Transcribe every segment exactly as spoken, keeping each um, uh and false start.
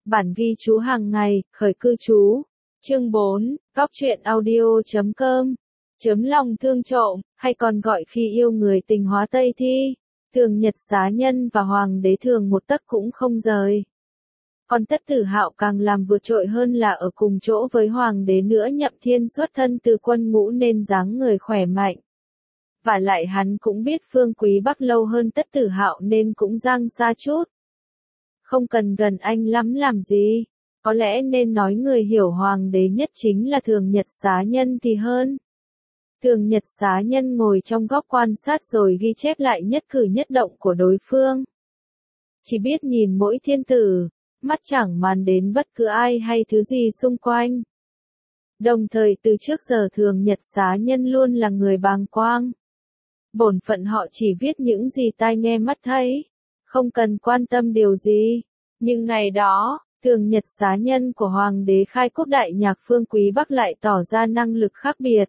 Bản ghi chú hàng ngày, khởi cư chú. Chương bốn, góc truyện audio chấm com. Chấm lòng thương trộm, hay còn gọi khi yêu người tình hóa Tây Thi. Thường Nhật Xá Nhân và Hoàng đế thường một tấc cũng không rời. Còn Tất Tử Hạo càng làm vượt trội hơn là ở cùng chỗ với Hoàng đế nữa. Nhậm Thiên xuất thân từ quân ngũ nên dáng người khỏe mạnh. Và lại hắn cũng biết Phương Quý Bắc lâu hơn Tất Tử Hạo nên cũng giang xa chút. Không cần gần anh lắm làm gì. Có lẽ nên nói người hiểu Hoàng đế nhất chính là Thường Nhật Xá Nhân thì hơn. Thường Nhật Xá Nhân ngồi trong góc quan sát rồi ghi chép lại nhất cử nhất động của đối phương. Chỉ biết nhìn mỗi thiên tử, mắt chẳng màng đến bất cứ ai hay thứ gì xung quanh. Đồng thời từ trước giờ Thường Nhật Xá Nhân luôn là người bàng quang. Bổn phận họ chỉ viết những gì tai nghe mắt thấy, không cần quan tâm điều gì. Nhưng ngày đó, Thường Nhật Xá Nhân của Hoàng đế khai quốc đại nhạc Phương Quý Bắc lại tỏ ra năng lực khác biệt.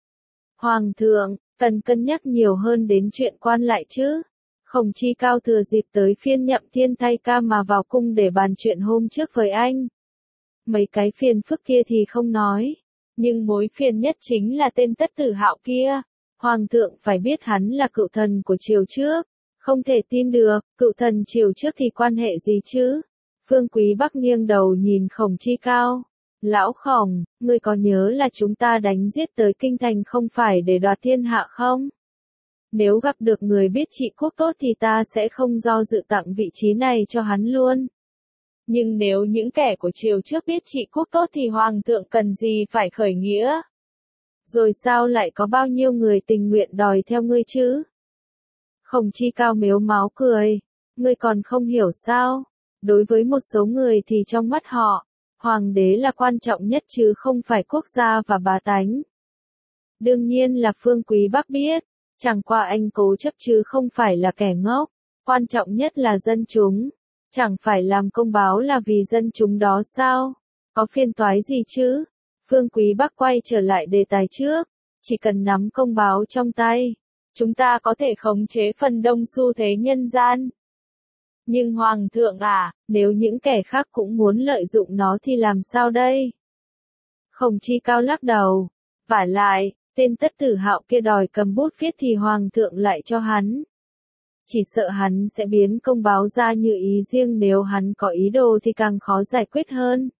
Hoàng thượng, cần cân nhắc nhiều hơn đến chuyện quan lại chứ. Khổng Chi Cao thừa dịp tới phiên Nhậm Thiên thay ca mà vào cung để bàn chuyện hôm trước với anh. Mấy cái phiền phức kia thì không nói, nhưng mối phiền nhất chính là tên Tất Tử Hạo kia. Hoàng thượng phải biết hắn là cựu thần của triều trước, không thể tin được, cựu thần triều trước thì quan hệ gì chứ? Phương Quý Bắc nghiêng đầu nhìn Khổng Chi Cao. Lão Khổng, ngươi có nhớ là chúng ta đánh giết tới kinh thành không phải để đoạt thiên hạ không? Nếu gặp được người biết trị quốc tốt thì ta sẽ không do dự tặng vị trí này cho hắn luôn. Nhưng nếu những kẻ của triều trước biết trị quốc tốt thì Hoàng thượng cần gì phải khởi nghĩa? Rồi sao lại có bao nhiêu người tình nguyện đòi theo ngươi chứ? Khổng Chi Cao mếu máo cười. Ngươi còn không hiểu sao? Đối với một số người thì trong mắt họ, Hoàng đế là quan trọng nhất chứ không phải quốc gia và bá tánh. Đương nhiên là Phương Quý Bắc biết, chẳng qua anh cố chấp chứ không phải là kẻ ngốc. Quan trọng nhất là dân chúng. Chẳng phải làm công báo là vì dân chúng đó sao? Có phiền toái gì chứ? Phương Quý Bắc quay trở lại đề tài trước. Chỉ cần nắm công báo trong tay, chúng ta có thể khống chế phần đông xu thế nhân gian. Nhưng Hoàng thượng à, nếu những kẻ khác cũng muốn lợi dụng nó thì làm sao đây? Khổng Chi Cao lắc đầu. Vả lại, tên Tất Tử Hạo kia đòi cầm bút viết thì Hoàng thượng lại cho hắn. Chỉ sợ hắn sẽ biến công báo ra như ý riêng, nếu hắn có ý đồ thì càng khó giải quyết hơn.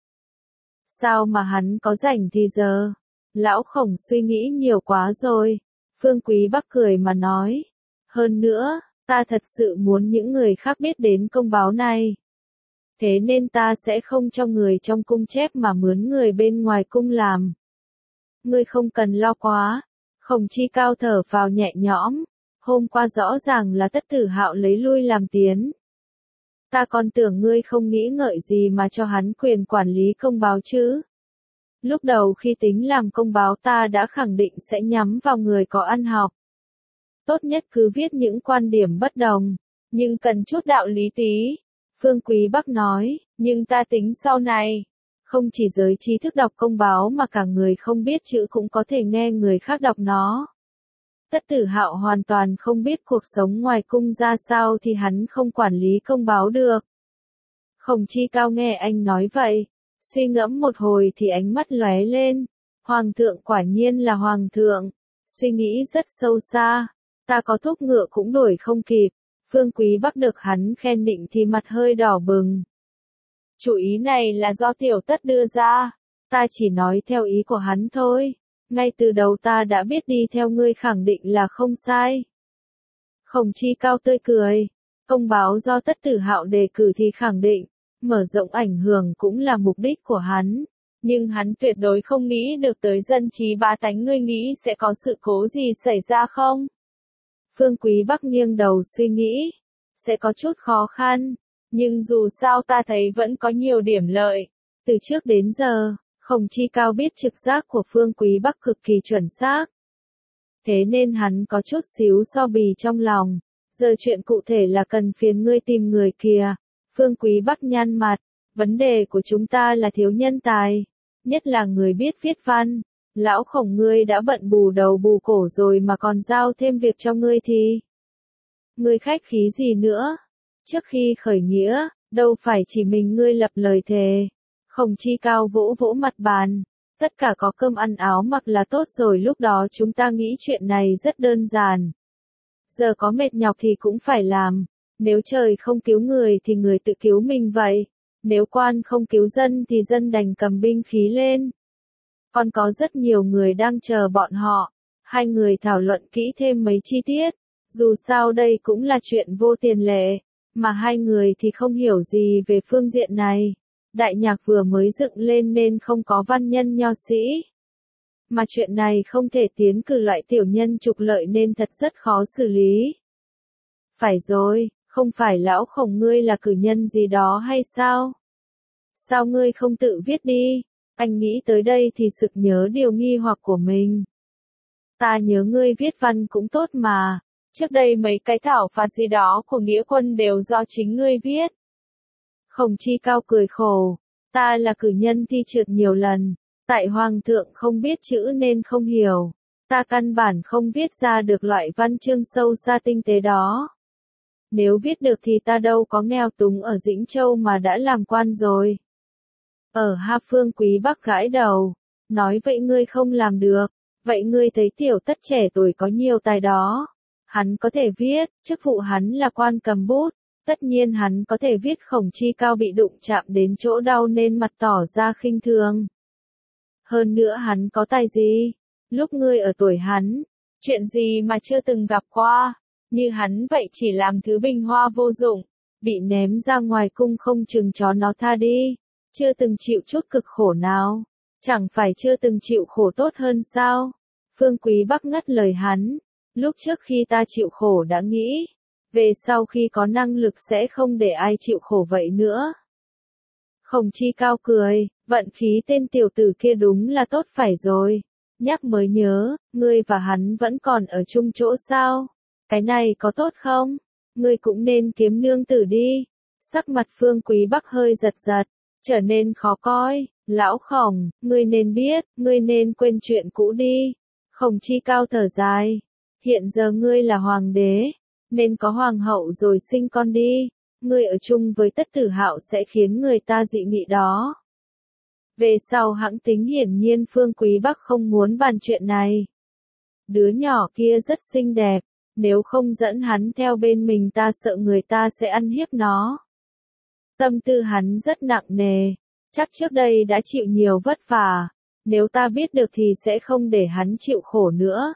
Sao mà hắn có rảnh thì giờ? Lão Khổng suy nghĩ nhiều quá rồi. Phương Quý Bắc cười mà nói. Hơn nữa, ta thật sự muốn những người khác biết đến công báo này. Thế nên ta sẽ không cho người trong cung chép mà mướn người bên ngoài cung làm. Ngươi không cần lo quá. Khổng Chi Cao thở phào nhẹ nhõm. Hôm qua rõ ràng là Tất Tử Hạo lấy lui làm tiến. Ta còn tưởng ngươi không nghĩ ngợi gì mà cho hắn quyền quản lý công báo chứ. Lúc đầu khi tính làm công báo ta đã khẳng định sẽ nhắm vào người có ăn học. Tốt nhất cứ viết những quan điểm bất đồng, nhưng cần chút đạo lý tí. Phương Quý Bắc nói, nhưng ta tính sau này, không chỉ giới trí thức đọc công báo mà cả người không biết chữ cũng có thể nghe người khác đọc nó. Tất Tử Hạo hoàn toàn không biết cuộc sống ngoài cung ra sao thì hắn không quản lý công báo được. Khổng Chi Cao nghe anh nói vậy, suy ngẫm một hồi thì ánh mắt lóe lên. Hoàng thượng quả nhiên là Hoàng thượng. Suy nghĩ rất sâu xa. Ta có thúc ngựa cũng đuổi không kịp. Phương Quý Bắc được hắn khen định thì mặt hơi đỏ bừng. Chủ ý này là do Tiểu Tất đưa ra. Ta chỉ nói theo ý của hắn thôi. Ngay từ đầu ta đã biết đi theo ngươi khẳng định là không sai. Khổng Chi Cao tươi cười. Công báo do Tất Tử Hạo đề cử thì khẳng định. Mở rộng ảnh hưởng cũng là mục đích của hắn. Nhưng hắn tuyệt đối không nghĩ được tới dân trí bá tánh. Ngươi nghĩ sẽ có sự cố gì xảy ra không? Phương Quý Bắc nghiêng đầu suy nghĩ. Sẽ có chút khó khăn. Nhưng dù sao ta thấy vẫn có nhiều điểm lợi. Từ trước đến giờ, Khổng Chi Cao biết trực giác của Phương Quý Bắc cực kỳ chuẩn xác. Thế nên hắn có chút xíu so bì trong lòng. Giờ chuyện cụ thể là cần phiền ngươi tìm người kìa. Phương Quý Bắc nhăn mặt. Vấn đề của chúng ta là thiếu nhân tài. Nhất là người biết viết văn. Lão Khổng ngươi đã bận bù đầu bù cổ rồi mà còn giao thêm việc cho ngươi thì. Ngươi khách khí gì nữa? Trước khi khởi nghĩa, Đâu phải chỉ mình ngươi lập lời thề. Khổng Chi Cao vỗ vỗ mặt bàn. Tất cả có cơm ăn áo mặc là tốt rồi, lúc đó chúng ta nghĩ chuyện này rất đơn giản. Giờ có mệt nhọc thì cũng phải làm. Nếu trời không cứu người thì người tự cứu mình vậy. Nếu quan không cứu dân thì dân đành cầm binh khí lên. Còn có rất nhiều người đang chờ bọn họ. Hai người thảo luận kỹ thêm mấy chi tiết. Dù sao đây cũng là chuyện vô tiền lệ. Mà hai người thì không hiểu gì về phương diện này. Đại nhạc vừa mới dựng lên nên không có văn nhân nho sĩ. Mà chuyện này không thể tiến cử loại tiểu nhân trục lợi nên thật rất khó xử lý. Phải rồi, không phải lão Khổng ngươi là cử nhân gì đó hay sao? Sao ngươi không tự viết đi? Anh nghĩ tới đây thì sực nhớ điều nghi hoặc của mình. Ta nhớ ngươi viết văn cũng tốt mà. Trước đây mấy cái thảo phạt gì đó của nghĩa quân đều do chính ngươi viết. Khổng Chi Cao cười khổ. Ta là cử nhân thi trượt nhiều lần. Tại Hoàng thượng không biết chữ nên không hiểu. Ta căn bản không viết ra được loại văn chương sâu xa tinh tế đó. Nếu viết được thì ta đâu có nghèo túng ở Dĩnh Châu mà đã làm quan rồi. Ở Ha Phương Quý Bắc gãi đầu. Nói vậy ngươi không làm được. Vậy ngươi thấy Tiểu Tất trẻ tuổi có nhiều tài đó. Hắn có thể viết, chức vụ hắn là quan cầm bút. Tất nhiên hắn có thể viết. Khổng Chi Cao bị đụng chạm đến chỗ đau nên mặt tỏ ra khinh thường. Hơn nữa hắn có tài gì? Lúc ngươi ở tuổi hắn, chuyện gì mà chưa từng gặp qua? Như hắn vậy chỉ làm thứ bình hoa vô dụng, bị ném ra ngoài cung không chừng chó nó tha đi. Chưa từng chịu chút cực khổ nào. Chẳng phải chưa từng chịu khổ tốt hơn sao? Phương Quý Bắc ngắt lời hắn. Lúc trước khi ta chịu khổ đã nghĩ. Về sau khi có năng lực sẽ không để ai chịu khổ vậy nữa. Khổng Chi Cao cười. Vận khí tên tiểu tử kia đúng là tốt phải rồi. Nhắc mới nhớ, ngươi và hắn vẫn còn ở chung chỗ sao? Cái này có tốt không? Ngươi cũng nên kiếm nương tử đi. Sắc mặt Phương Quý Bắc hơi giật giật, trở nên khó coi. Lão Khổng, ngươi nên biết, ngươi nên quên chuyện cũ đi. Khổng Chi Cao thở dài. Hiện giờ ngươi là hoàng đế, nên có hoàng hậu rồi sinh con đi. Ngươi ở chung với Tất Tử Hạo sẽ khiến người ta dị nghị đó. Về sau hãng tính, hiển nhiên Phương Quý Bắc không muốn bàn chuyện này. Đứa nhỏ kia rất xinh đẹp, nếu không dẫn hắn theo bên mình ta sợ người ta sẽ ăn hiếp nó. Tâm tư hắn rất nặng nề, chắc trước đây đã chịu nhiều vất vả, nếu ta biết được thì sẽ không để hắn chịu khổ nữa.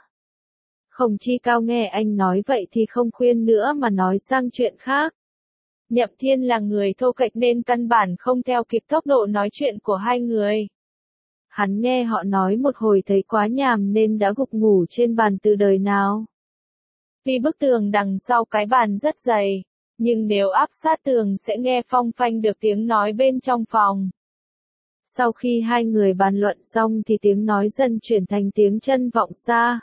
Khổng Chi Cao nghe anh nói vậy thì không khuyên nữa mà nói sang chuyện khác. Nhậm Thiên là người thô kệch nên căn bản không theo kịp tốc độ nói chuyện của hai người. Hắn nghe họ nói một hồi thấy quá nhàm nên đã gục ngủ trên bàn từ đời nào. Vì bức tường đằng sau cái bàn rất dày, nhưng nếu áp sát tường sẽ nghe phong phanh được tiếng nói bên trong phòng. Sau khi hai người bàn luận xong thì tiếng nói dần chuyển thành tiếng chân vọng xa.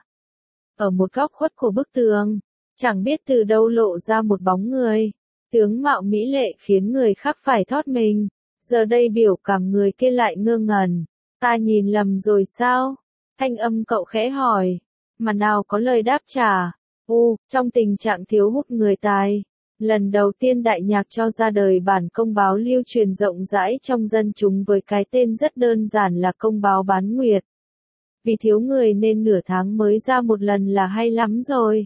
Ở một góc khuất của bức tường, chẳng biết từ đâu lộ ra một bóng người. Tướng mạo mỹ lệ khiến người khác phải thót mình. Giờ đây biểu cảm người kia lại ngơ ngẩn. Ta nhìn lầm rồi sao? Thanh âm cậu khẽ hỏi. Mà nào có lời đáp trả. U, trong tình trạng thiếu hụt người tài. Lần đầu tiên Đại Nhạc cho ra đời bản công báo lưu truyền rộng rãi trong dân chúng với cái tên rất đơn giản là công báo bán nguyệt. Vì thiếu người nên nửa tháng mới ra một lần là hay lắm rồi.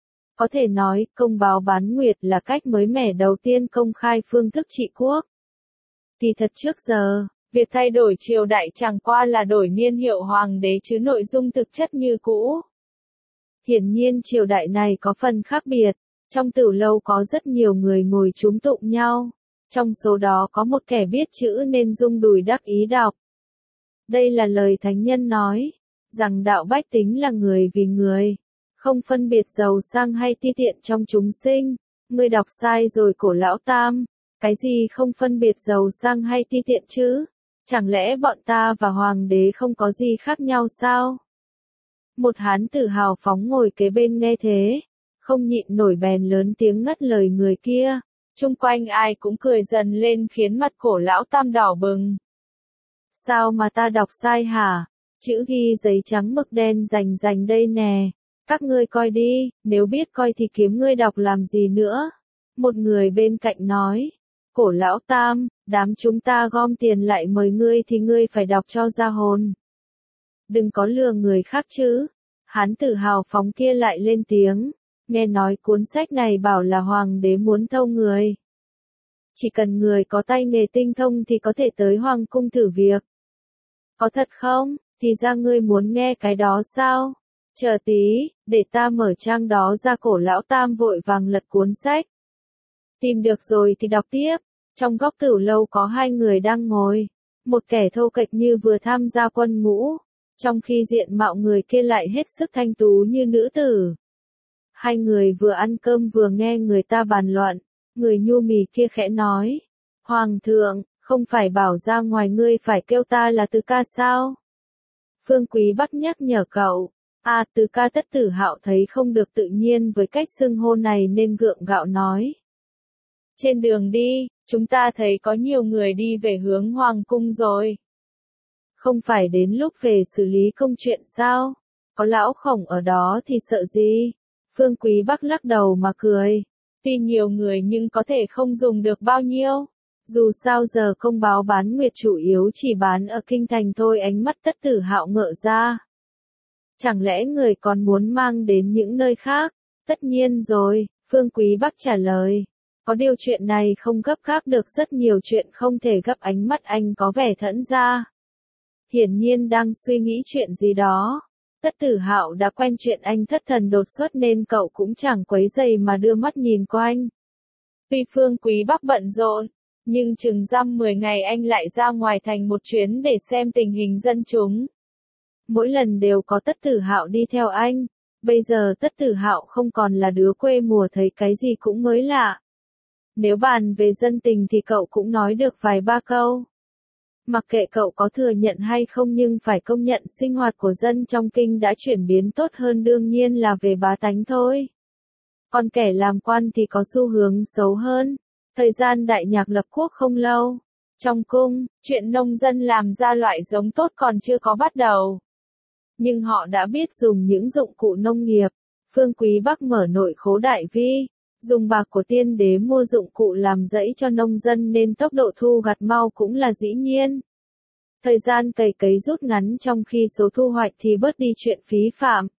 Có thể nói, công báo bán nguyệt là cách mới mẻ đầu tiên công khai phương thức trị quốc. Thì thật trước giờ, việc thay đổi triều đại chẳng qua là đổi niên hiệu hoàng đế chứ nội dung thực chất như cũ. Hiển nhiên triều đại này có phần khác biệt, trong tử lâu có rất nhiều người ngồi chúm tụng nhau. Trong số đó có một kẻ biết chữ nên rung đùi đắc ý đọc. Đây là lời thánh nhân nói, rằng đạo bách tính là người vì người. Không phân biệt giàu sang hay ti tiện trong chúng sinh. Ngươi đọc sai rồi Cổ Lão Tam. Cái gì không phân biệt giàu sang hay ti tiện chứ? Chẳng lẽ bọn ta và hoàng đế không có gì khác nhau sao? Một hán tử hào phóng ngồi kế bên nghe thế, không nhịn nổi bèn lớn tiếng ngắt lời người kia. Chung quanh ai cũng cười dần lên khiến mặt Cổ Lão Tam đỏ bừng. Sao mà ta đọc sai hả? Chữ ghi giấy trắng mực đen rành rành đây nè. Các ngươi coi đi, nếu biết coi thì kiếm ngươi đọc làm gì nữa. Một người bên cạnh nói. Cổ lão tam, đám chúng ta gom tiền lại mời ngươi thì ngươi phải đọc cho ra hồn. Đừng có lừa người khác chứ. Hán tử hào phóng kia lại lên tiếng, nghe nói cuốn sách này bảo là hoàng đế muốn thâu người. Chỉ cần người có tay nghề tinh thông thì có thể tới hoàng cung thử việc. Có thật không? Thì ra ngươi muốn nghe cái đó sao? Chờ tí, để ta mở trang đó ra. Cổ lão tam vội vàng lật cuốn sách. Tìm được rồi thì đọc tiếp. Trong góc tửu lâu có hai người đang ngồi. Một kẻ thô kệch như vừa tham gia quân ngũ, trong khi diện mạo người kia lại hết sức thanh tú như nữ tử. Hai người vừa ăn cơm vừa nghe người ta bàn luận. Người nhu mì kia khẽ nói, Hoàng thượng, không phải bảo ra ngoài ngươi phải kêu ta là Từ ca sao? Phương Quý Bắc nhắc nhở cậu. À, Từ ca. Tất Tử Hạo thấy không được tự nhiên với cách xưng hô này nên gượng gạo nói. Trên đường đi, chúng ta thấy có nhiều người đi về hướng hoàng cung rồi. Không phải đến lúc về xử lý công chuyện sao? Có lão khổng ở đó thì sợ gì? Phương Quý Bắc lắc đầu mà cười. Tuy nhiều người nhưng có thể không dùng được bao nhiêu. Dù sao giờ công báo bán nguyệt chủ yếu chỉ bán ở kinh thành thôi. Ánh mắt Tất Tử Hạo ngỡ ra. Chẳng lẽ người còn muốn mang đến những nơi khác? Tất nhiên rồi, Phương Quý Bắc trả lời. Có điều chuyện này không gấp gáp được, rất nhiều chuyện không thể gấp. Ánh mắt anh có vẻ thẫn ra. Hiển nhiên đang suy nghĩ chuyện gì đó. Tất Tử Hạo đã quen chuyện anh thất thần đột xuất nên cậu cũng chẳng quấy rầy mà đưa mắt nhìn quanh. Tuy Phương Quý Bắc bận rộn, nhưng chừng dăm mười ngày anh lại ra ngoài thành một chuyến để xem tình hình dân chúng. Mỗi lần đều có Tất Tử Hạo đi theo anh. Bây giờ Tất Tử Hạo không còn là đứa quê mùa thấy cái gì cũng mới lạ. Nếu bàn về dân tình thì cậu cũng nói được vài ba câu. Mặc kệ cậu có thừa nhận hay không nhưng phải công nhận sinh hoạt của dân trong kinh đã chuyển biến tốt hơn, đương nhiên là về bá tánh thôi. Còn kẻ làm quan thì có xu hướng xấu hơn. Thời gian Đại Nhạc lập quốc không lâu. Trong cung, chuyện nông dân làm ra loại giống tốt còn chưa có bắt đầu. Nhưng họ đã biết dùng những dụng cụ nông nghiệp. Phương Quý Bắc mở nội khố đại vi. Dùng bạc của tiên đế mua dụng cụ làm rẫy cho nông dân nên tốc độ thu gặt mau cũng là dĩ nhiên. Thời gian cày cấy rút ngắn trong khi số thu hoạch thì bớt đi chuyện phí phạm.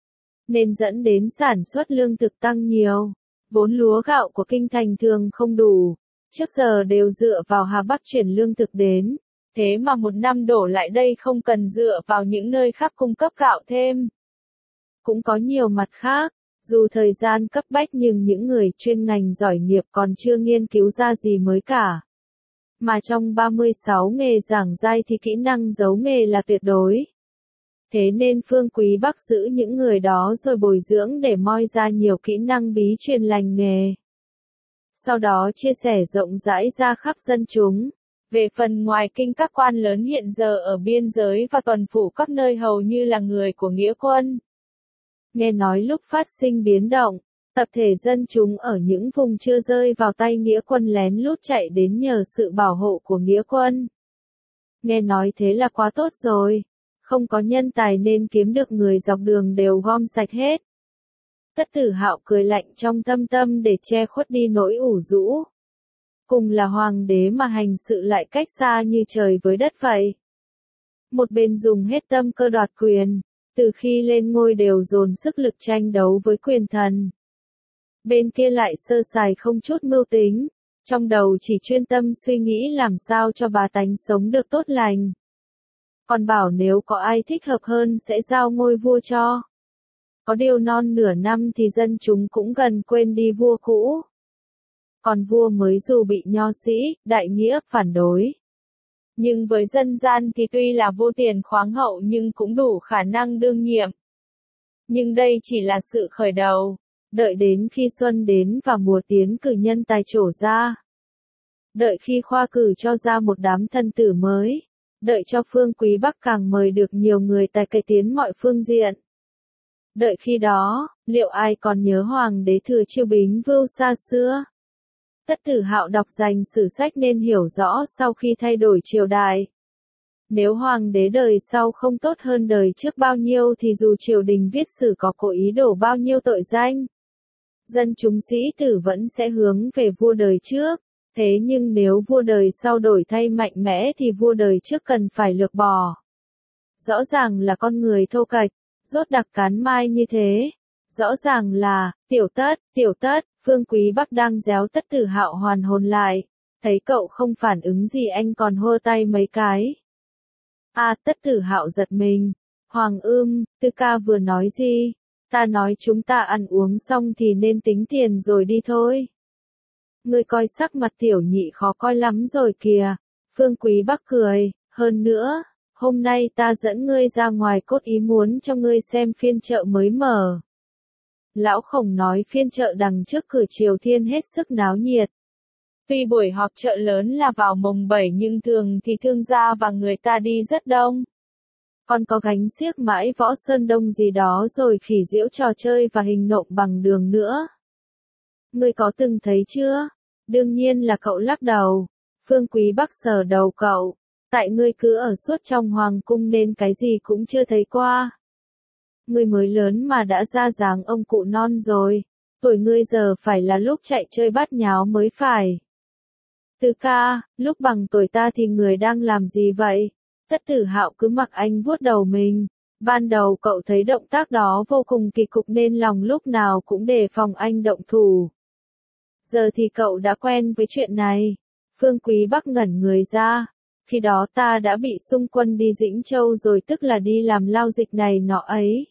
Nên dẫn đến sản xuất lương thực tăng nhiều. Vốn lúa gạo của kinh thành thường không đủ. Trước giờ đều dựa vào Hà Bắc chuyển lương thực đến. Thế mà một năm đổ lại đây không cần dựa vào những nơi khác cung cấp gạo thêm. Cũng có nhiều mặt khác. Dù thời gian cấp bách nhưng những người chuyên ngành giỏi nghiệp còn chưa nghiên cứu ra gì mới cả. Mà trong ba mươi sáu nghề giảng dai thì kỹ năng giấu nghề là tuyệt đối. Thế nên Phương Quý Bắc giữ những người đó rồi bồi dưỡng để moi ra nhiều kỹ năng bí truyền lành nghề. Sau đó chia sẻ rộng rãi ra khắp dân chúng. Về phần ngoài kinh, các quan lớn hiện giờ ở biên giới và tuần phủ các nơi hầu như là người của nghĩa quân. Nghe nói lúc phát sinh biến động, tập thể dân chúng ở những vùng chưa rơi vào tay nghĩa quân lén lút chạy đến nhờ sự bảo hộ của nghĩa quân. Nghe nói thế là quá tốt rồi. Không có nhân tài nên kiếm được người dọc đường đều gom sạch hết. Tất Tử Hạo cười lạnh trong thâm tâm để che khuất đi nỗi ủ rũ. Cùng là hoàng đế mà hành sự lại cách xa như trời với đất vậy. Một bên dùng hết tâm cơ đoạt quyền. Từ khi lên ngôi đều dồn sức lực tranh đấu với quyền thần. Bên kia lại sơ sài không chút mưu tính. Trong đầu chỉ chuyên tâm suy nghĩ làm sao cho bá tánh sống được tốt lành. Còn bảo nếu có ai thích hợp hơn sẽ giao ngôi vua cho. Có điều non nửa năm thì dân chúng cũng gần quên đi vua cũ. Còn vua mới dù bị nho sĩ, đại nghĩa phản đối. Nhưng với dân gian thì tuy là vô tiền khoáng hậu nhưng cũng đủ khả năng đương nhiệm. Nhưng đây chỉ là sự khởi đầu. Đợi đến khi xuân đến và mùa tiến cử nhân tài trổ ra. Đợi khi khoa cử cho ra một đám thân tử mới. Đợi cho Phương Quý Bắc càng mời được nhiều người tài cải tiến mọi phương diện. Đợi khi đó, liệu ai còn nhớ Hoàng đế Thừa Chiêu Bính Vưu xa xưa? Tất Tử Hạo đọc dành sử sách nên hiểu rõ sau khi thay đổi triều đại. Nếu Hoàng đế đời sau không tốt hơn đời trước bao nhiêu thì dù triều đình viết sử có cố ý đổ bao nhiêu tội danh, dân chúng sĩ tử vẫn sẽ hướng về vua đời trước. Thế nhưng nếu vua đời sau đổi thay mạnh mẽ thì vua đời trước cần phải lược bỏ. Rõ ràng là con người thô kệch, rốt đặc cán mai như thế. Rõ ràng là, tiểu tất, tiểu tất, Phương Quý Bắc đang réo Tất Tử Hạo hoàn hồn lại. Thấy cậu không phản ứng gì anh còn hô tay mấy cái. À, Tất Tử Hạo giật mình. Hoàng ưm, Tư ca vừa nói gì? Ta nói chúng ta ăn uống xong thì nên tính tiền rồi đi thôi. Ngươi coi sắc mặt tiểu nhị khó coi lắm rồi kìa. Phương Quý Bắc cười, hơn nữa, hôm nay ta dẫn ngươi ra ngoài cốt ý muốn cho ngươi xem phiên chợ mới mở. Lão Khổng nói phiên chợ đằng trước cửa Triều Thiên hết sức náo nhiệt. Tuy buổi họp chợ lớn là vào mồng bảy nhưng thường thì thương gia và người ta đi rất đông. Còn có gánh xiếc mãi Võ Sơn Đông gì đó rồi khỉ diễu trò chơi và hình nộm bằng đường nữa. Ngươi có từng thấy chưa? Đương nhiên là cậu lắc đầu. Phương Quý Bắc sờ đầu cậu. Tại ngươi cứ ở suốt trong hoàng cung nên cái gì cũng chưa thấy qua. Ngươi mới lớn mà đã ra dáng ông cụ non rồi. Tuổi ngươi giờ phải là lúc chạy chơi bát nháo mới phải. Tư ca, lúc bằng tuổi ta thì người đang làm gì vậy? Tất Tử Hạo cứ mặc anh vuốt đầu mình. Ban đầu cậu thấy động tác đó vô cùng kỳ cục nên lòng lúc nào cũng đề phòng anh động thủ. Giờ thì cậu đã quen với chuyện này. Phương Quý Bắc ngẩn người ra. Khi đó ta đã bị xung quân đi Dĩnh Châu rồi, tức là đi làm lao dịch này nọ ấy.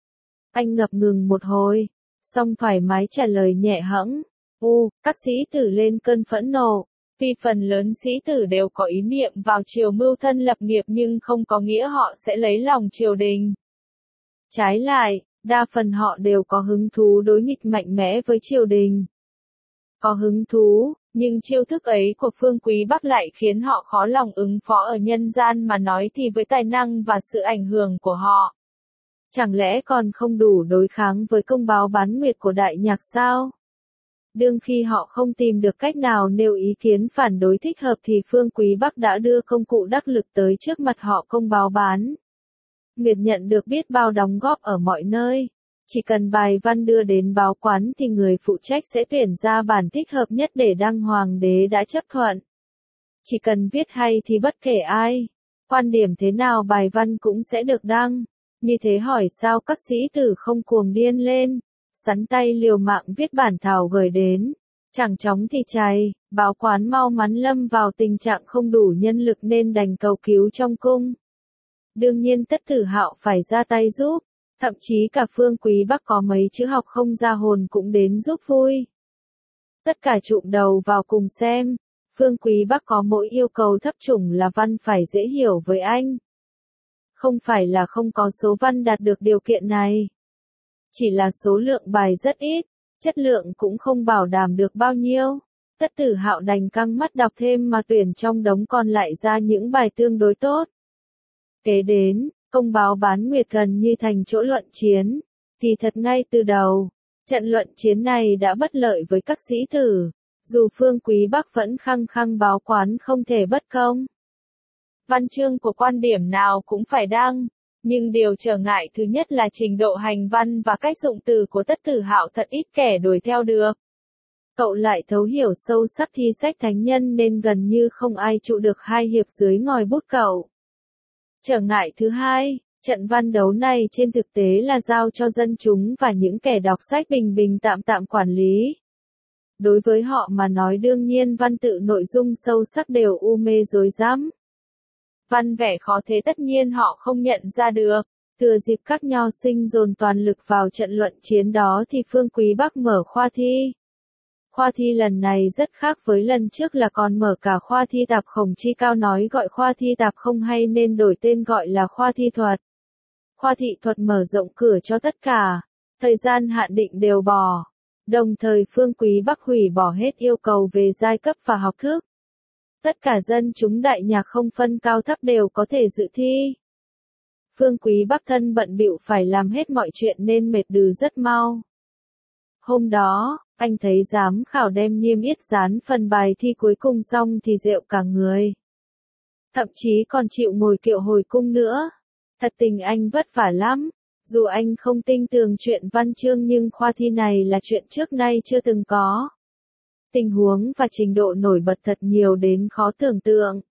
Anh ngập ngừng một hồi, xong thoải mái trả lời nhẹ hẫng. U, các sĩ tử lên cơn phẫn nộ. Tuy phần lớn sĩ tử đều có ý niệm vào triều mưu thân lập nghiệp nhưng không có nghĩa họ sẽ lấy lòng triều đình. Trái lại, đa phần họ đều có hứng thú đối nghịch mạnh mẽ với triều đình. Có hứng thú, nhưng chiêu thức ấy của Phương Quý Bắc lại khiến họ khó lòng ứng phó ở nhân gian, mà nói thì với tài năng và sự ảnh hưởng của họ. Chẳng lẽ còn không đủ đối kháng với công báo bán nguyệt của Đại Nhạc sao? Đương khi họ không tìm được cách nào nêu ý kiến phản đối thích hợp thì Phương Quý Bắc đã đưa công cụ đắc lực tới trước mặt họ công báo bán. Nguyệt nhận được biết bao đóng góp ở mọi nơi. Chỉ cần bài văn đưa đến báo quán thì người phụ trách sẽ tuyển ra bản thích hợp nhất để đăng, hoàng đế đã chấp thuận. Chỉ cần viết hay thì bất kể ai, quan điểm thế nào bài văn cũng sẽ được đăng. Như thế hỏi sao các sĩ tử không cuồng điên lên, sắn tay liều mạng viết bản thảo gửi đến. Chẳng chóng thì cháy, báo quán mau mắn lâm vào tình trạng không đủ nhân lực nên đành cầu cứu trong cung. Đương nhiên Tất Tử Hạo phải ra tay giúp. Thậm chí cả Phương Quý Bắc có mấy chữ học không ra hồn cũng đến giúp vui. Tất cả chụm đầu vào cùng xem. Phương Quý Bắc có mỗi yêu cầu thấp chủng là văn phải dễ hiểu với anh. Không phải là không có số văn đạt được điều kiện này. Chỉ là số lượng bài rất ít, chất lượng cũng không bảo đảm được bao nhiêu. Tất Tử Hạo đành căng mắt đọc thêm mà tuyển trong đống còn lại ra những bài tương đối tốt. Kế đến, công báo bán nguyệt gần như thành chỗ luận chiến. Thì thật ngay từ đầu, trận luận chiến này đã bất lợi với các sĩ tử. Dù Phương Quý Bắc vẫn khăng khăng báo quán không thể bất công. Văn chương của quan điểm nào cũng phải đăng. Nhưng điều trở ngại thứ nhất là trình độ hành văn và cách dụng từ của Tất Tử Hạo thật ít kẻ đuổi theo được. Cậu lại thấu hiểu sâu sắc thi sách thánh nhân nên gần như không ai trụ được hai hiệp dưới ngòi bút cậu. Trở ngại thứ hai, trận văn đấu này trên thực tế là giao cho dân chúng và những kẻ đọc sách bình bình tạm tạm quản lý. Đối với họ mà nói đương nhiên văn tự nội dung sâu sắc đều u mê rối rắm. Văn vẻ khó thế tất nhiên họ không nhận ra được. Thừa dịp các nho sinh dồn toàn lực vào trận luận chiến đó thì Phương Quý Bắc mở khoa thi. Khoa thi lần này rất khác với lần trước là còn mở cả khoa thi tạp. Khổng Chi Cao nói gọi khoa thi tạp không hay nên đổi tên gọi là khoa thi thuật. Khoa thị thuật mở rộng cửa cho tất cả, thời gian hạn định đều bỏ. Đồng thời Phương Quý Bắc hủy bỏ hết yêu cầu về giai cấp và học thức. Tất cả dân chúng Đại Nhạc không phân cao thấp đều có thể dự thi. Phương Quý Bắc thân bận bịu phải làm hết mọi chuyện nên mệt đừ rất mau. Hôm đó, anh thấy giám khảo đem niêm yết dán phần bài thi cuối cùng xong thì rệu cả người. Thậm chí còn chịu ngồi kiệu hồi cung nữa. Thật tình anh vất vả lắm. Dù anh không tinh tường chuyện văn chương nhưng khoa thi này là chuyện trước nay chưa từng có. Tình huống và trình độ nổi bật thật nhiều đến khó tưởng tượng.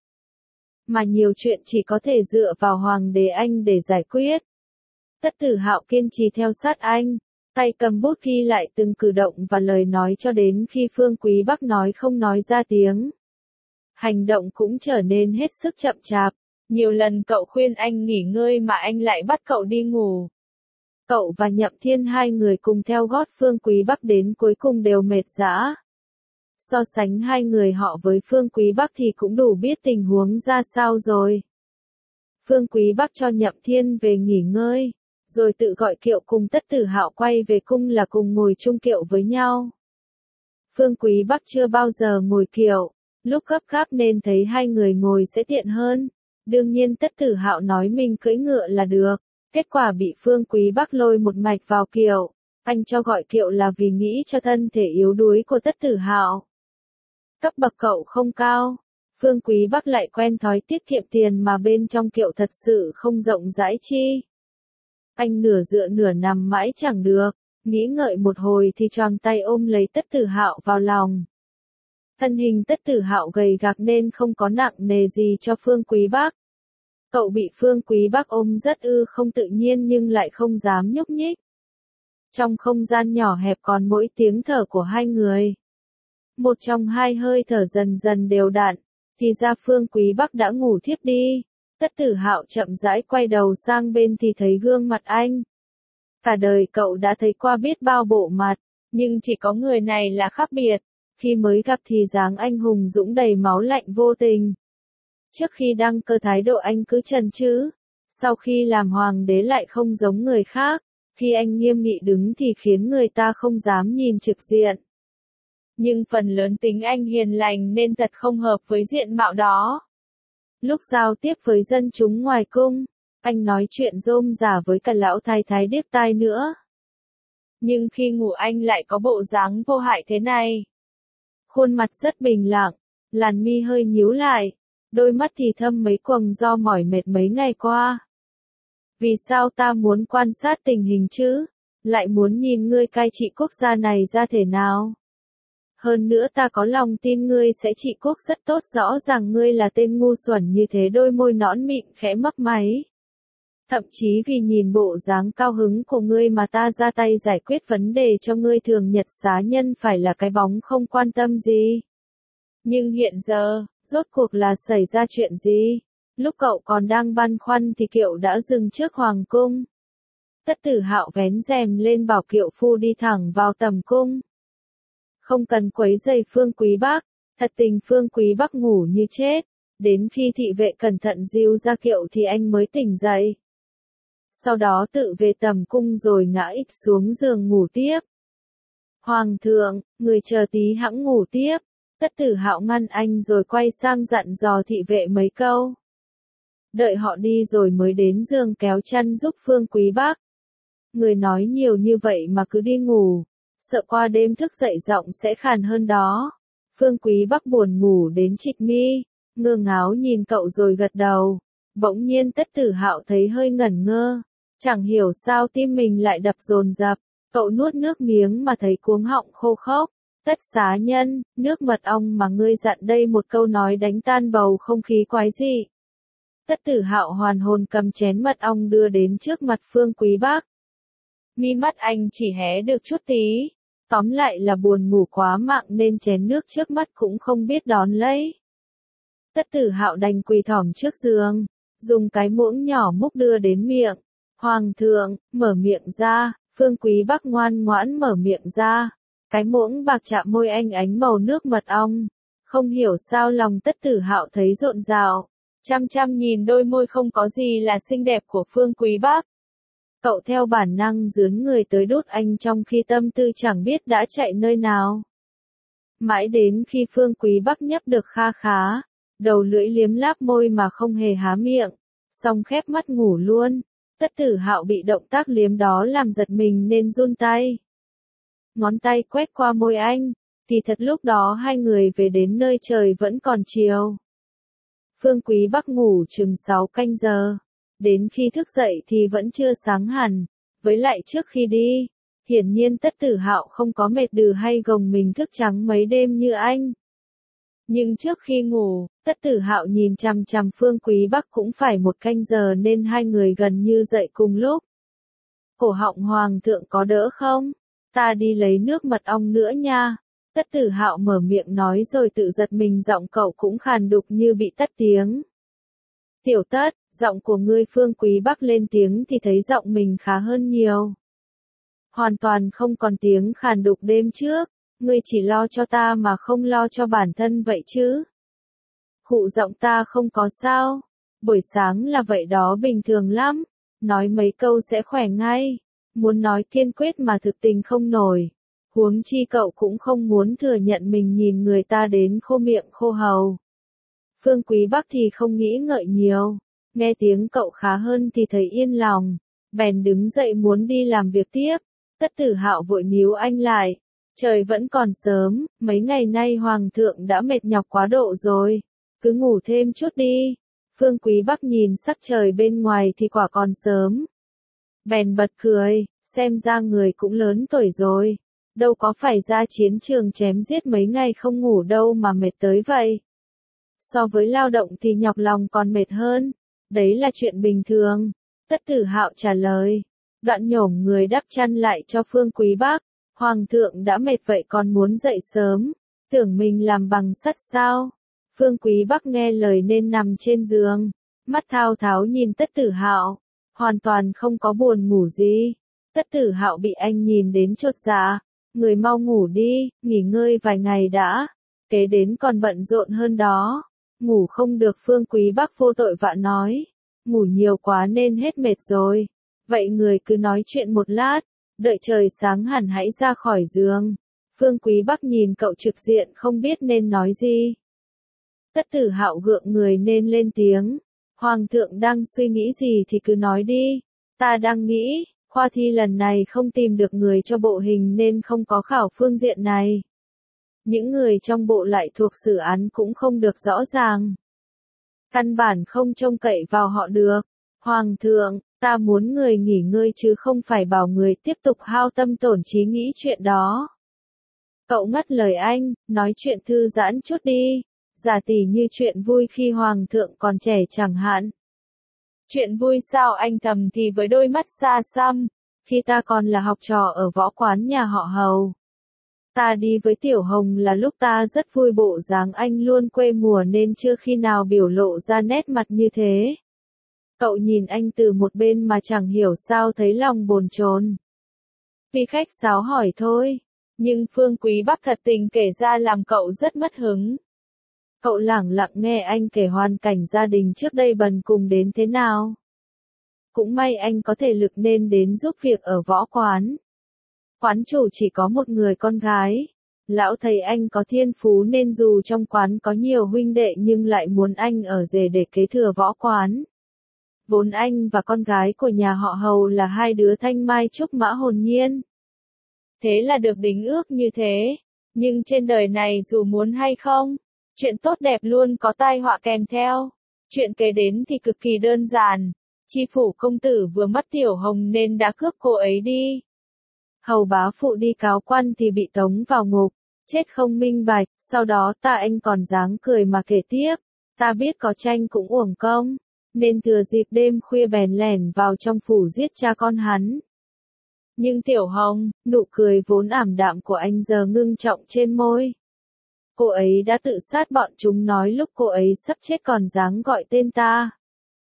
Mà nhiều chuyện chỉ có thể dựa vào Hoàng đế Anh để giải quyết. Tất Tử Hạo kiên trì theo sát anh, tay cầm bút ghi lại từng cử động và lời nói cho đến khi Phương Quý Bắc nói không nói ra tiếng. Hành động cũng trở nên hết sức chậm chạp. Nhiều lần cậu khuyên anh nghỉ ngơi mà anh lại bắt cậu đi ngủ. Cậu và Nhậm Thiên hai người cùng theo gót Phương Quý Bắc đến cuối cùng đều mệt rã. So sánh hai người họ với Phương Quý Bắc thì cũng đủ biết tình huống ra sao rồi. Phương Quý Bắc cho Nhậm Thiên về nghỉ ngơi, rồi tự gọi kiệu cùng Tất Tử Hạo quay về cung là cùng ngồi chung kiệu với nhau. Phương Quý Bắc chưa bao giờ ngồi kiệu, lúc gấp gáp nên thấy hai người ngồi sẽ tiện hơn. Đương nhiên Tất Tử Hạo nói mình cưỡi ngựa là được, kết quả bị Phương Quý Bắc lôi một mạch vào kiệu. Anh cho gọi kiệu là vì nghĩ cho thân thể yếu đuối của Tất Tử Hạo. Cấp bậc cậu không cao, Phương Quý Bắc lại quen thói tiết kiệm tiền mà bên trong kiệu thật sự không rộng rãi chi. Anh nửa dựa nửa nằm mãi chẳng được, nghĩ ngợi một hồi thì choàng tay ôm lấy Tất Tử Hạo vào lòng. Thân hình Tất Tử Hạo gầy gạc nên không có nặng nề gì cho Phương Quý Bắc. Cậu bị Phương Quý Bắc ôm rất ư không tự nhiên nhưng lại không dám nhúc nhích. Trong không gian nhỏ hẹp còn mỗi tiếng thở của hai người. Một trong hai hơi thở dần dần đều đặn, thì ra Phương Quý Bắc đã ngủ thiếp đi. Tất Tử Hạo chậm rãi quay đầu sang bên thì thấy gương mặt anh. Cả đời cậu đã thấy qua biết bao bộ mặt, nhưng chỉ có người này là khác biệt. Khi mới gặp thì dáng anh hùng dũng đầy máu lạnh vô tình. Trước khi đăng cơ thái độ anh cứ chần chừ, sau khi làm hoàng đế lại không giống người khác. Khi anh nghiêm nghị đứng thì khiến người ta không dám nhìn trực diện. Nhưng phần lớn tính anh hiền lành nên thật không hợp với diện mạo đó. Lúc giao tiếp với dân chúng ngoài cung, anh nói chuyện rôm rả với cả lão thái thái điếc tai nữa. Nhưng khi ngủ anh lại có bộ dáng vô hại thế này. Khuôn mặt rất bình lặng, làn mi hơi nhíu lại, đôi mắt thì thâm mấy quầng do mỏi mệt mấy ngày qua. Vì sao ta muốn quan sát tình hình chứ? Lại muốn nhìn ngươi cai trị quốc gia này ra thể nào? Hơn nữa ta có lòng tin ngươi sẽ trị quốc rất tốt, rõ ràng ngươi là tên ngu xuẩn như thế. Đôi môi nõn mịn khẽ mấp máy. Thậm chí vì nhìn bộ dáng cao hứng của ngươi mà ta ra tay giải quyết vấn đề cho ngươi. Thường Nhật xá nhân phải là cái bóng không quan tâm gì. Nhưng hiện giờ, rốt cuộc là xảy ra chuyện gì? Lúc cậu còn đang băn khoăn thì kiệu đã dừng trước hoàng cung. Tất Tử Hạo vén rèm lên bảo kiệu phu đi thẳng vào tầm cung. Không cần quấy rầy Phương Quý Bắc, thật tình Phương Quý Bắc ngủ như chết. Đến khi thị vệ cẩn thận dìu ra kiệu thì anh mới tỉnh dậy. Sau đó tự về tầm cung rồi ngã ích xuống giường ngủ tiếp. Hoàng thượng, người chờ tí hẵng ngủ tiếp. Tất Tử Hạo ngăn anh rồi quay sang dặn dò thị vệ mấy câu. Đợi họ đi rồi mới đến giường kéo chăn giúp Phương Quý Bắc. Người nói nhiều như vậy mà cứ đi ngủ, sợ qua đêm thức dậy giọng sẽ khàn hơn đó. Phương Quý Bắc buồn ngủ đến trịch mi, ngơ ngáo nhìn cậu rồi gật đầu. Bỗng nhiên Tất Tử Hạo thấy hơi ngẩn ngơ, chẳng hiểu sao tim mình lại đập dồn dập. Cậu nuốt nước miếng mà thấy cuống họng khô khốc. Tất xá nhân, nước mật ong mà ngươi dặn đây một câu nói đánh tan bầu không khí quái dị. Tất Tử Hạo hoàn hồn cầm chén mật ong đưa đến trước mặt Phương Quý Bắc. Mi mắt anh chỉ hé được chút tí. Tóm lại là buồn ngủ quá mạng nên chén nước trước mắt cũng không biết đón lấy. Tất Tử Hạo đành quỳ thỏm trước giường, dùng cái muỗng nhỏ múc đưa đến miệng. Hoàng thượng, mở miệng ra. Phương Quý Bắc ngoan ngoãn mở miệng ra. Cái muỗng bạc chạm môi anh ánh màu nước mật ong. Không hiểu sao lòng Tất Tử Hạo thấy rộn rào. Chăm chăm nhìn đôi môi không có gì là xinh đẹp của Phương Quý Bắc. Cậu theo bản năng dướn người tới đút anh trong khi tâm tư chẳng biết đã chạy nơi nào. Mãi đến khi Phương Quý Bắc nhấp được kha khá, đầu lưỡi liếm láp môi mà không hề há miệng, xong khép mắt ngủ luôn. Tất Tử Hạo bị động tác liếm đó làm giật mình nên run tay. Ngón tay quét qua môi anh, thì thật lúc đó hai người về đến nơi trời vẫn còn chiều. Phương Quý Bắc ngủ chừng sáu canh giờ. Đến khi thức dậy thì vẫn chưa sáng hẳn. Với lại trước khi đi, Hiển nhiên Tất Tử Hạo không có mệt đừ hay gồng mình thức trắng mấy đêm như anh. Nhưng trước khi ngủ, Tất Tử Hạo nhìn chằm chằm Phương Quý Bắc cũng phải một canh giờ nên hai người gần như dậy cùng lúc. Cổ họng hoàng thượng có đỡ không? Ta đi lấy nước mật ong nữa nha. Tất Tử Hạo mở miệng nói rồi tự giật mình, giọng cậu cũng khàn đục như bị tắt tiếng. Tiểu Tất, giọng của ngươi. Phương Quý Bắc lên tiếng thì thấy giọng mình khá hơn nhiều. Hoàn toàn không còn tiếng khàn đục đêm trước, ngươi chỉ lo cho ta mà không lo cho bản thân vậy chứ. Khụ, giọng ta không có sao, buổi sáng là vậy đó, bình thường lắm, nói mấy câu sẽ khỏe ngay, muốn nói kiên quyết mà thực tình không nổi. Huống chi cậu cũng không muốn thừa nhận mình nhìn người ta đến khô miệng khô hầu. Phương Quý Bắc thì không nghĩ ngợi nhiều, nghe tiếng cậu khá hơn thì thấy yên lòng, bèn đứng dậy muốn đi làm việc tiếp. Tất Tử Hạo vội níu anh lại. Trời vẫn còn sớm, mấy ngày nay hoàng thượng đã mệt nhọc quá độ rồi, cứ ngủ thêm chút đi. Phương Quý Bắc nhìn sắc trời bên ngoài thì quả còn sớm. Bèn bật cười, xem ra người cũng lớn tuổi rồi, đâu có phải ra chiến trường chém giết mấy ngày không ngủ đâu mà mệt tới vậy. So với lao động thì nhọc lòng còn mệt hơn, đấy là chuyện bình thường. Tất Tử Hạo trả lời. Đoạn nhổm người đắp chăn lại cho Phương Quý Bắc. Hoàng thượng đã mệt vậy còn muốn dậy sớm, tưởng mình làm bằng sắt sao? Phương Quý Bắc nghe lời nên nằm trên giường, mắt thao tháo nhìn Tất Tử Hạo, hoàn toàn không có buồn ngủ gì. Tất Tử Hạo bị anh nhìn đến chột dạ, người mau ngủ đi, nghỉ ngơi vài ngày đã, kế đến còn bận rộn hơn đó. Ngủ không được. Phương Quý Bắc vô tội vạ nói, ngủ nhiều quá nên hết mệt rồi. Vậy người cứ nói chuyện một lát, đợi trời sáng hẳn hãy ra khỏi giường. Phương Quý Bắc nhìn cậu trực diện không biết nên nói gì. Tất Tử Hạo gượng người nên lên tiếng. Hoàng thượng đang suy nghĩ gì thì cứ nói đi. Ta đang nghĩ, khoa thi lần này không tìm được người cho bộ hình nên không có khảo phương diện này. Những người trong bộ lại thuộc xử án cũng không được rõ ràng. Căn bản không trông cậy vào họ được. Hoàng thượng, ta muốn người nghỉ ngơi chứ không phải bảo người tiếp tục hao tâm tổn trí nghĩ chuyện đó. Cậu ngắt lời anh, nói chuyện thư giãn chút đi, giả tỷ như chuyện vui khi hoàng thượng còn trẻ chẳng hạn. Chuyện vui sao? Anh thầm thì với đôi mắt xa xăm, khi ta còn là học trò ở võ quán nhà họ Hầu. Ta đi với Tiểu Hồng là lúc ta rất vui, bộ dáng anh luôn quê mùa nên chưa khi nào biểu lộ ra nét mặt như thế. Cậu nhìn anh từ một bên mà chẳng hiểu sao thấy lòng bồn chồn. Vì khách sáo hỏi thôi, nhưng Phương Quý Bắc thật tình kể ra làm cậu rất mất hứng. Cậu lẳng lặng nghe anh kể hoàn cảnh gia đình trước đây bần cùng đến thế nào. Cũng may anh có thể lực nên đến giúp việc ở võ quán. Quán chủ chỉ có một người con gái. Lão thầy anh có thiên phú nên dù trong quán có nhiều huynh đệ nhưng lại muốn anh ở rể để kế thừa võ quán. Vốn anh và con gái của nhà họ Hầu là hai đứa thanh mai trúc mã hồn nhiên. Thế là được đính ước như thế. Nhưng trên đời này dù muốn hay không, chuyện tốt đẹp luôn có tai họa kèm theo. Chuyện kế đến thì cực kỳ đơn giản. Chi phủ công tử vừa mất Tiểu Hồng nên đã cướp cô ấy đi. Hầu bá phụ đi cáo quan thì bị tống vào ngục, chết không minh bạch. Sau đó ta anh còn dáng cười mà kể tiếp. Ta biết có tranh cũng uổng công, nên thừa dịp đêm khuya bèn lẻn vào trong phủ giết cha con hắn. Nhưng Tiểu Hồng, nụ cười vốn ảm đạm của anh giờ ngưng trọng trên môi. Cô ấy đã tự sát, bọn chúng nói lúc cô ấy sắp chết còn dáng gọi tên ta.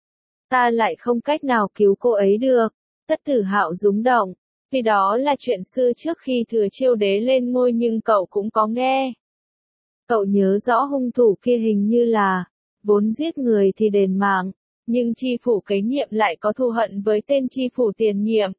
Ta lại không cách nào cứu cô ấy được. Tất Tử Hạo rúng động, vì đó là chuyện xưa trước khi Thừa Chiêu đế lên ngôi, nhưng cậu cũng có nghe. Cậu nhớ rõ hung thủ kia hình như là, vốn giết người thì đền mạng, nhưng chi phủ kế nhiệm lại có thù hận với tên chi phủ tiền nhiệm.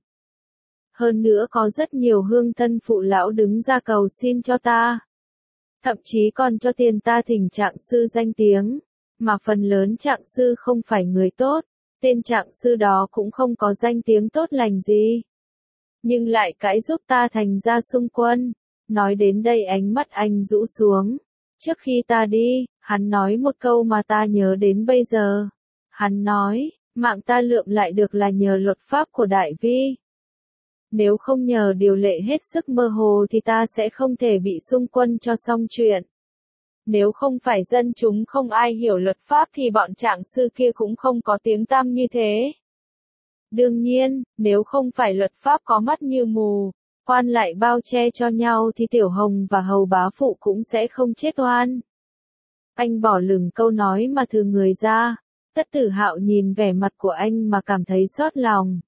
Hơn nữa có rất nhiều hương thân phụ lão đứng ra cầu xin cho ta. Thậm chí còn cho tiền ta thỉnh trạng sư danh tiếng, mà phần lớn trạng sư không phải người tốt, tên trạng sư đó cũng không có danh tiếng tốt lành gì. Nhưng lại cãi giúp ta thành ra xung quân. Nói đến đây ánh mắt anh rũ xuống. Trước khi ta đi, hắn nói một câu mà ta nhớ đến bây giờ. Hắn nói, mạng ta lượm lại được là nhờ luật pháp của Đại Vi. Nếu không nhờ điều lệ hết sức mơ hồ thì ta sẽ không thể bị xung quân cho xong chuyện. Nếu không phải dân chúng không ai hiểu luật pháp thì bọn trạng sư kia cũng không có tiếng tăm như thế. Đương nhiên, nếu không phải luật pháp có mắt như mù, quan lại bao che cho nhau thì Tiểu Hồng và hầu bá phụ cũng sẽ không chết oan. Anh bỏ lửng câu nói mà từ người ra, Tất Tử Hạo nhìn vẻ mặt của anh mà cảm thấy xót lòng.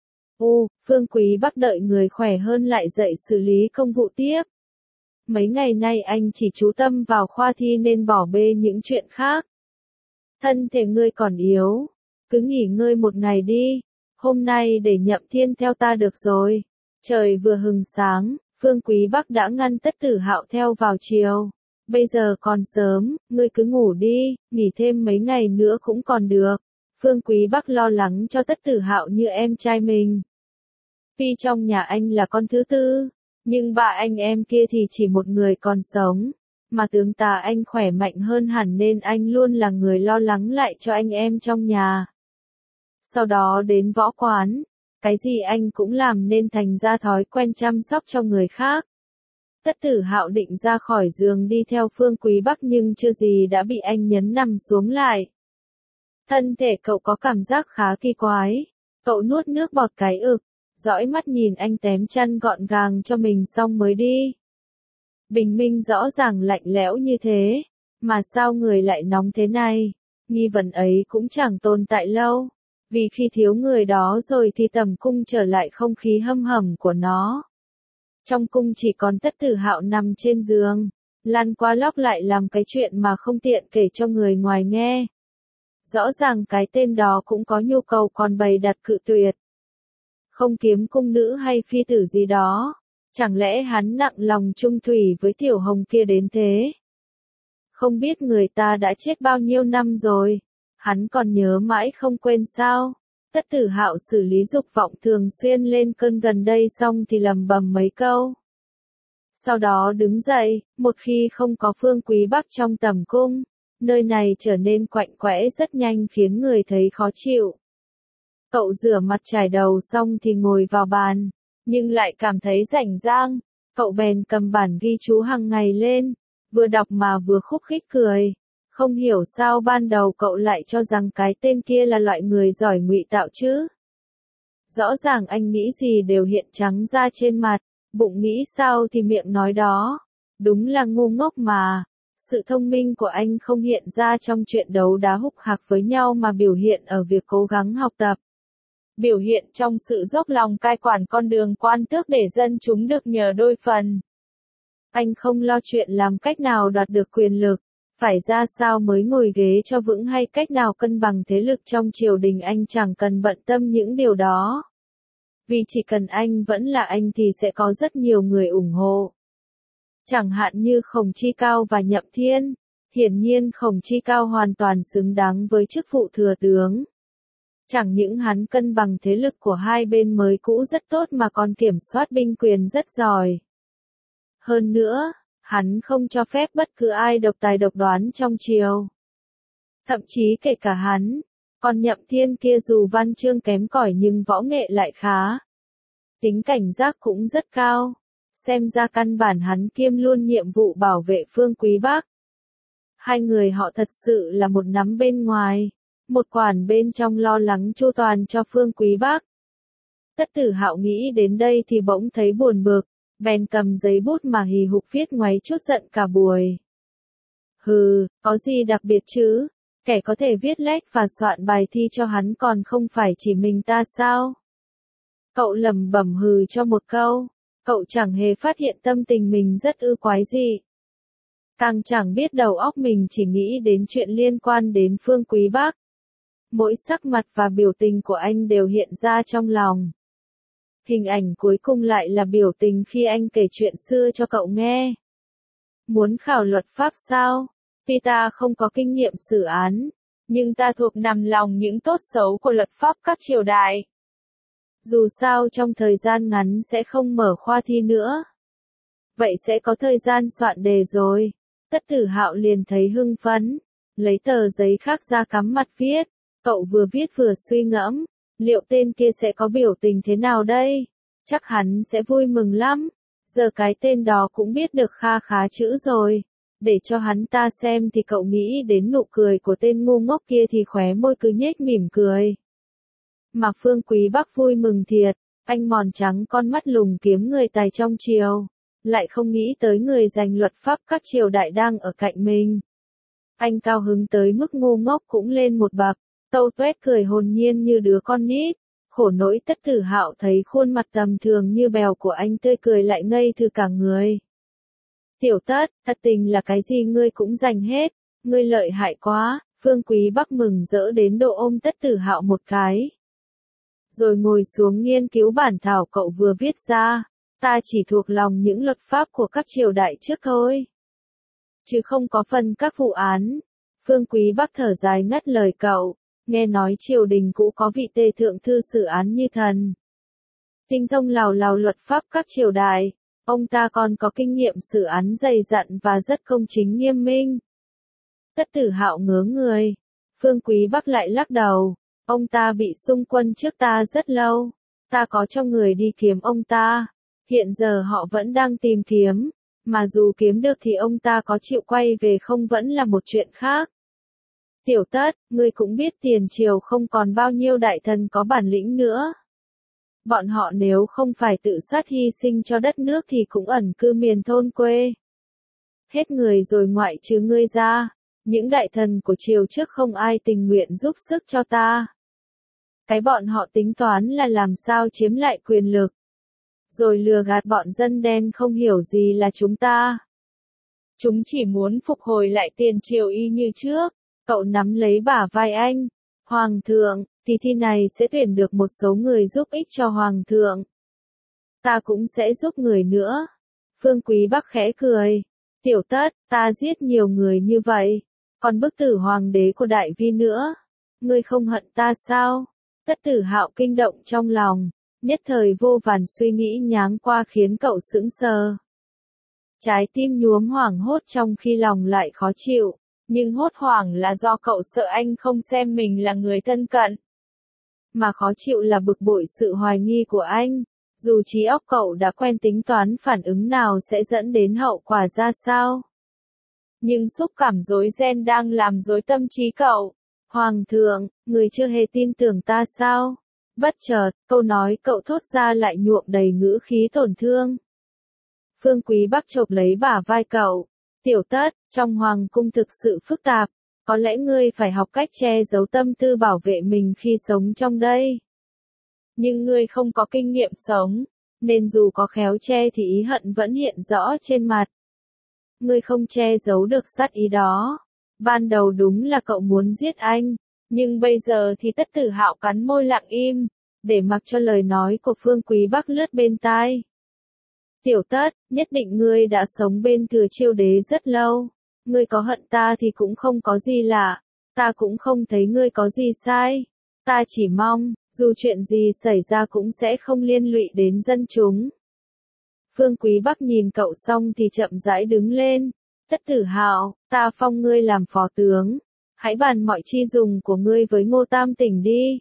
U, Phương Quý Bắc đợi người khỏe hơn lại dậy xử lý công vụ tiếp. Mấy ngày nay anh chỉ chú tâm vào khoa thi nên bỏ bê những chuyện khác. Thân thể ngươi còn yếu, cứ nghỉ ngơi một ngày đi, hôm nay để Nhậm Thiên theo ta được rồi. Trời vừa hừng sáng, Phương Quý Bắc đã ngăn Tất Tử Hạo theo vào chiều. Bây giờ còn sớm, ngươi cứ ngủ đi, nghỉ thêm mấy ngày nữa cũng còn được. Phương Quý Bắc lo lắng cho Tất Tử Hạo như em trai mình. Tuy trong nhà anh là con thứ tư, nhưng ba anh em kia thì chỉ một người còn sống, mà tướng tá anh khỏe mạnh hơn hẳn nên anh luôn là người lo lắng lại cho anh em trong nhà. Sau đó đến võ quán, cái gì anh cũng làm nên thành ra thói quen chăm sóc cho người khác. Tất Tử Hạo định ra khỏi giường đi theo Phương Quý Bắc nhưng chưa gì đã bị anh nhấn nằm xuống lại. Thân thể cậu có cảm giác khá kỳ quái, cậu nuốt nước bọt cái ực, dõi mắt nhìn anh tém chăn gọn gàng cho mình xong mới đi. Bình minh rõ ràng lạnh lẽo như thế, mà sao người lại nóng thế này? Nghi vấn ấy cũng chẳng tồn tại lâu, vì khi thiếu người đó rồi thì tầm cung trở lại không khí hâm hầm của nó. Trong cung chỉ còn Tất Tử Hạo nằm trên giường, Lan Qua Lóc lại làm cái chuyện mà không tiện kể cho người ngoài nghe. Rõ ràng cái tên đó cũng có nhu cầu còn bày đặt cự tuyệt. Không kiếm cung nữ hay phi tử gì đó, chẳng lẽ hắn nặng lòng chung thủy với Tiểu Hồng kia đến thế? Không biết người ta đã chết bao nhiêu năm rồi, hắn còn nhớ mãi không quên sao? Tất Tử Hạo xử lý dục vọng thường xuyên lên cơn gần đây xong thì lầm bầm mấy câu. Sau đó đứng dậy, một khi không có Phương Quý Bắc trong tầm cung, nơi này trở nên quạnh quẽ rất nhanh khiến người thấy khó chịu. Cậu rửa mặt chải đầu xong thì ngồi vào bàn, nhưng lại cảm thấy rảnh rang, cậu bèn cầm bản ghi chú hàng ngày lên, vừa đọc mà vừa khúc khích cười. Không hiểu sao ban đầu cậu lại cho rằng cái tên kia là loại người giỏi ngụy tạo chứ. Rõ ràng anh nghĩ gì đều hiện trắng ra trên mặt, bụng nghĩ sao thì miệng nói đó. Đúng là ngu ngốc mà. Sự thông minh của anh không hiện ra trong chuyện đấu đá húc hạc với nhau mà biểu hiện ở việc cố gắng học tập. Biểu hiện trong sự dốc lòng cai quản con đường quan tước để dân chúng được nhờ đôi phần. Anh không lo chuyện làm cách nào đoạt được quyền lực, phải ra sao mới ngồi ghế cho vững hay cách nào cân bằng thế lực trong triều đình anh chẳng cần bận tâm những điều đó. Vì chỉ cần anh vẫn là anh thì sẽ có rất nhiều người ủng hộ. Chẳng hạn như Khổng Chi Cao và Nhậm Thiên, hiển nhiên Khổng Chi Cao hoàn toàn xứng đáng với chức vụ thừa tướng. Chẳng những hắn cân bằng thế lực của hai bên mới cũ rất tốt mà còn kiểm soát binh quyền rất giỏi. Hơn nữa, hắn không cho phép bất cứ ai độc tài độc đoán trong triều. Thậm chí kể cả hắn, còn Nhậm Thiên kia dù văn chương kém cỏi nhưng võ nghệ lại khá. Tính cảnh giác cũng rất cao, xem ra căn bản hắn kiêm luôn nhiệm vụ bảo vệ Phương Quý Bắc. Hai người họ thật sự là một nắm bên ngoài, một quản bên trong lo lắng chu toàn cho Phương Quý Bắc. Tất Tử Hạo nghĩ đến đây thì bỗng thấy buồn bực, bèn cầm giấy bút mà hì hục viết ngoáy chút giận cả buổi. Hừ, có gì đặc biệt chứ? Kẻ có thể viết lách và soạn bài thi cho hắn còn không phải chỉ mình ta sao? Cậu lẩm bẩm hừ cho một câu, cậu chẳng hề phát hiện tâm tình mình rất ư quái dị. Càng chẳng biết đầu óc mình chỉ nghĩ đến chuyện liên quan đến Phương Quý Bắc. Mỗi sắc mặt và biểu tình của anh đều hiện ra trong lòng. Hình ảnh cuối cùng lại là biểu tình khi anh kể chuyện xưa cho cậu nghe. Muốn khảo luật pháp sao? Tuy ta không có kinh nghiệm xử án, nhưng ta thuộc nằm lòng những tốt xấu của luật pháp các triều đại. Dù sao trong thời gian ngắn sẽ không mở khoa thi nữa. Vậy sẽ có thời gian soạn đề rồi. Tất Tử Hạo liền thấy hưng phấn, lấy tờ giấy khác ra cắm mặt viết. Cậu vừa viết vừa suy ngẫm, liệu tên kia sẽ có biểu tình thế nào đây? chắc hắn sẽ vui mừng lắm. Giờ cái tên đó cũng biết được kha khá chữ rồi. Để cho hắn ta xem thì cậu nghĩ đến nụ cười của tên ngu ngốc kia thì khóe môi cứ nhếch mỉm cười. Mà Phương Quý Bắc vui mừng thiệt, anh mòn trắng con mắt lùng kiếm người tài trong triều, lại không nghĩ tới người giành luật pháp các triều đại đang ở cạnh mình. Anh cao hứng tới mức ngu ngốc cũng lên một bậc, tâu tuét cười hồn nhiên như đứa con nít. Khổ nỗi Tất Tử Hạo thấy khuôn mặt tầm thường như bèo của anh tươi cười lại ngây thơ cả người. Tiểu Tất, thật tình là cái gì ngươi cũng giành hết, ngươi lợi hại quá. Phương Quý Bắc mừng rỡ đến độ ôm Tất Tử Hạo một cái. Rồi ngồi xuống nghiên cứu bản thảo cậu vừa viết ra, ta chỉ thuộc lòng những luật pháp của các triều đại trước thôi. Chứ không có phần các vụ án. Phương Quý Bắc thở dài ngắt lời cậu, nghe nói triều đình cũ có vị tề thượng thư xử án như thần. Tinh thông lào lào luật pháp các triều đại, ông ta còn có kinh nghiệm xử án dày dặn và rất công chính nghiêm minh. Tất Tử Hạo ngớ người. Phương Quý Bắc lại lắc đầu, ông ta bị xung quân trước ta rất lâu, ta có cho người đi kiếm ông ta, hiện giờ họ vẫn đang tìm kiếm, mà dù kiếm được thì ông ta có chịu quay về không vẫn là một chuyện khác. Tiểu Tất, ngươi cũng biết tiền triều không còn bao nhiêu đại thần có bản lĩnh nữa. Bọn họ nếu không phải tự sát hy sinh cho đất nước thì cũng ẩn cư miền thôn quê. Hết người rồi ngoại trừ ngươi ra, những đại thần của triều trước không ai tình nguyện giúp sức cho ta. Cái bọn họ tính toán là làm sao chiếm lại quyền lực, rồi lừa gạt bọn dân đen không hiểu gì là chúng ta. Chúng chỉ muốn phục hồi lại tiền triều y như trước. Cậu nắm lấy bả vai anh. Hoàng thượng, kỳ thi này sẽ tuyển được một số người giúp ích cho Hoàng thượng. Ta cũng sẽ giúp người nữa. Phương Quý Bắc khẽ cười. Tiểu Tất, ta giết nhiều người như vậy. Còn bức tử hoàng đế của Đại Vi nữa. Ngươi không hận ta sao? Tất Tử Hạo kinh động trong lòng. Nhất thời vô vàn suy nghĩ nháng qua khiến cậu sững sờ. Trái tim nhuốm hoảng hốt trong khi lòng lại khó chịu. Nhưng hốt hoảng là do cậu sợ anh không xem mình là người thân cận. Mà khó chịu là bực bội sự hoài nghi của anh. Dù trí óc cậu đã quen tính toán phản ứng nào sẽ dẫn đến hậu quả ra sao. Nhưng xúc cảm rối ren đang làm rối tâm trí cậu. Hoàng thượng, người chưa hề tin tưởng ta sao? Bất chợt, câu nói cậu thốt ra lại nhuộm đầy ngữ khí tổn thương. Phương Quý Bắc chộp lấy bả vai cậu. Tiểu Tất, trong hoàng cung thực sự phức tạp, có lẽ ngươi phải học cách che giấu tâm tư bảo vệ mình khi sống trong đây. Nhưng ngươi không có kinh nghiệm sống, nên dù có khéo che thì ý hận vẫn hiện rõ trên mặt. Ngươi không che giấu được sát ý đó. Ban đầu đúng là cậu muốn giết anh, nhưng bây giờ thì Tất Tử Hạo cắn môi lặng im, để mặc cho lời nói của Phương Quý Bắc lướt bên tai. Tiểu Tất, nhất định ngươi đã sống bên Thừa Chiêu Đế rất lâu. Ngươi có hận ta thì cũng không có gì lạ. Ta cũng không thấy ngươi có gì sai. Ta chỉ mong, dù chuyện gì xảy ra cũng sẽ không liên lụy đến dân chúng. Phương Quý Bắc nhìn cậu xong thì chậm rãi đứng lên. Tất Tử Hạo, ta phong ngươi làm phó tướng. Hãy bàn mọi chi dùng của ngươi với Ngô Tam Tỉnh đi.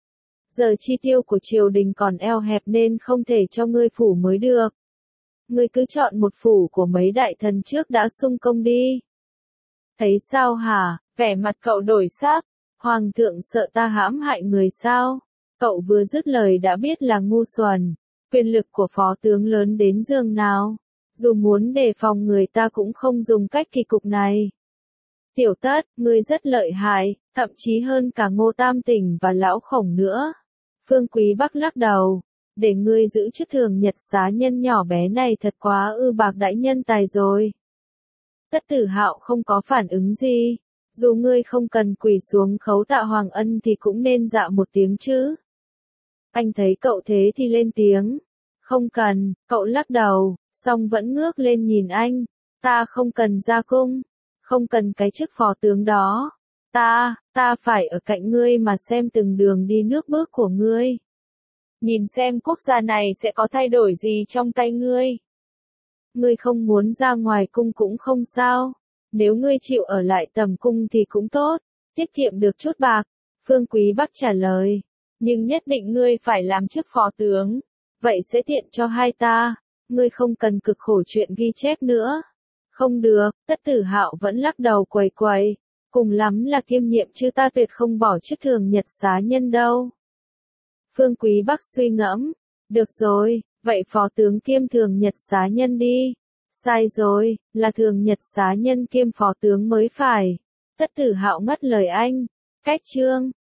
Giờ chi tiêu của triều đình còn eo hẹp nên không thể cho ngươi phủ mới được. Ngươi cứ chọn một phủ của mấy đại thần trước đã xung công đi. Thấy sao hả? Vẻ mặt cậu đổi sắc. Hoàng thượng sợ ta hãm hại người sao? Cậu vừa dứt lời đã biết là ngu xuẩn. Quyền lực của phó tướng lớn đến giường nào. Dù muốn đề phòng người ta cũng không dùng cách kỳ cục này. Tiểu Tất, ngươi rất lợi hại, thậm chí hơn cả Ngô Tam Tỉnh và Lão Khổng nữa. Phương Quý Bắc lắc đầu. Để ngươi giữ chức thường nhật xá nhân nhỏ bé này thật quá ư bạc đãi nhân tài rồi. Tất Tử Hạo không có phản ứng gì. Dù ngươi không cần quỳ xuống khấu tạ Hoàng Ân thì cũng nên dạ một tiếng chứ. Anh thấy cậu thế thì lên tiếng. Không cần, cậu lắc đầu, song vẫn ngước lên nhìn anh. Ta không cần ra cung, không cần cái chức phó tướng đó. Ta, ta phải ở cạnh ngươi mà xem từng đường đi nước bước của ngươi. Nhìn xem quốc gia này sẽ có thay đổi gì trong tay ngươi. Ngươi không muốn ra ngoài cung cũng không sao. Nếu ngươi chịu ở lại tầm cung thì cũng tốt, tiết kiệm được chút bạc. Phương Quý Bắc trả lời. Nhưng nhất định ngươi phải làm chức phó tướng. vậy sẽ tiện cho hai ta, ngươi không cần cực khổ chuyện ghi chép nữa. Không được, Tất Tử Hạo vẫn lắc đầu quầy quầy, cùng lắm là kiêm nhiệm chứ ta tuyệt không bỏ chức thường nhật xá nhân đâu. Phương Quý Bắc suy ngẫm, được rồi, vậy phó tướng kiêm thường nhật xá nhân đi. Sai rồi, là thường nhật xá nhân kiêm phó tướng mới phải. Tất Tử Hạo ngắt lời anh, cách chương.